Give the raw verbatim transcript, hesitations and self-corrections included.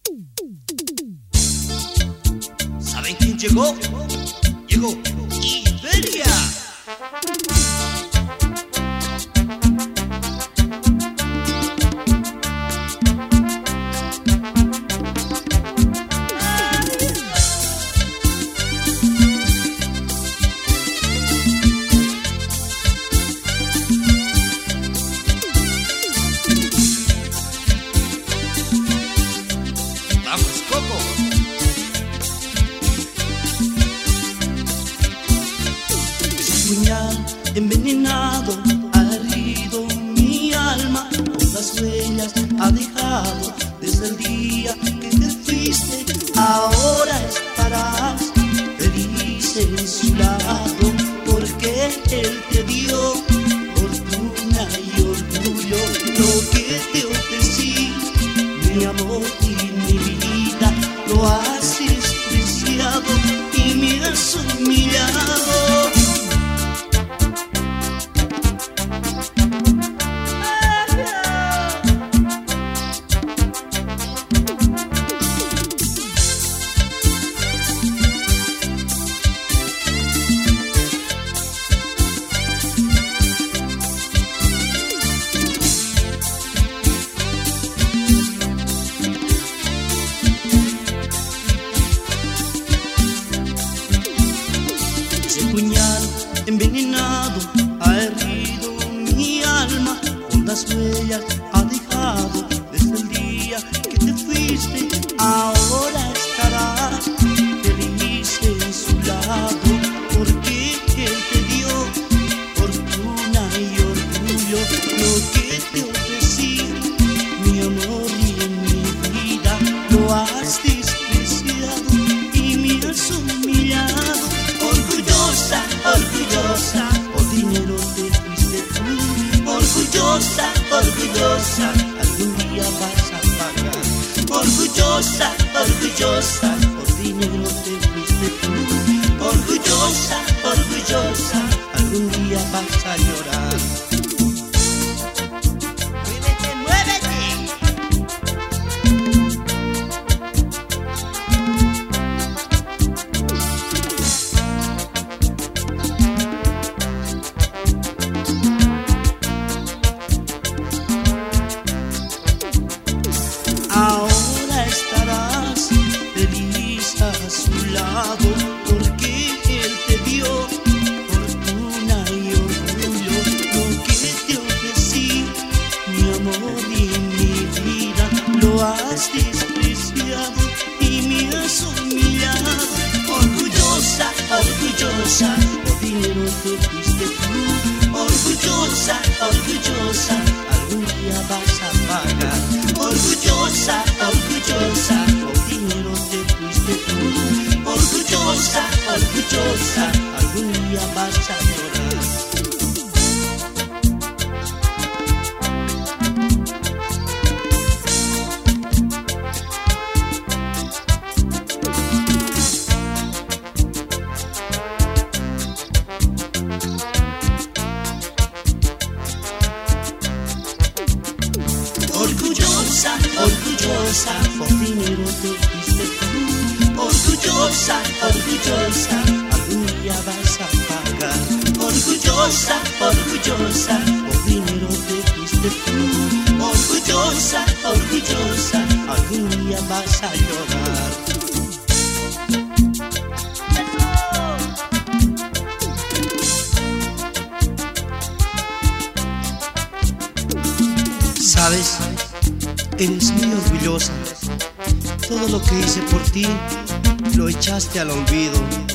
¿Saben quién llegó? Llegó Iberia. Vamos, Coco. Puñal envenenado ha herido mi alma, hondas huellas ha dejado desde el día que te fuiste. Ahora estarás feliz en su lado, porque él te dio fortuna y orgullo. Lo que te ofrecí, mi amor y mi vida, lo has despreciado y me has humillado. Puñal envenenado ha herido mi alma, hondas huellas ha dejado desde el día que te fuiste. Ahora estarás feliz en su lado, porque él te dio fortuna y orgullo. Lo que te ofrecí, mi amor y en mi vida, lo has despreciado y me has humillado. Orgullosa, orgullosa, por dinero te fuiste tú. Orgullosa, orgullosa, algún día vas a pagar. Orgullosa, orgullosa, por dinero te fuiste tú. Orgullosa, orgullosa, algún día vas a llorar. ¡Muévete, muévete! Ahora estarás feliz a su lado, porque él te dio fortuna y orgullo. Lo que te ofrecí, mi amor y mi vida, lo has despreciado y me has humillado. Orgullosa, orgullosa, por dinero te fuiste tú. Orgullosa, orgullosa, algún día vas a pagar. Orgullosa, orgullosa, por dinero te fuiste tú. Orgullosa, orgullosa, algún día vas a llorar. Orgullosa, orgullosa, por dinero te fuiste tú. Orgullosa, orgullosa, algún día vas a pagar. Orgullosa, orgullosa, por dinero te fuiste tú. Orgullosa, orgullosa, algún día vas a llorar. Sabes, eres muy orgullosa. Todo lo que hice por ti lo echaste al olvido.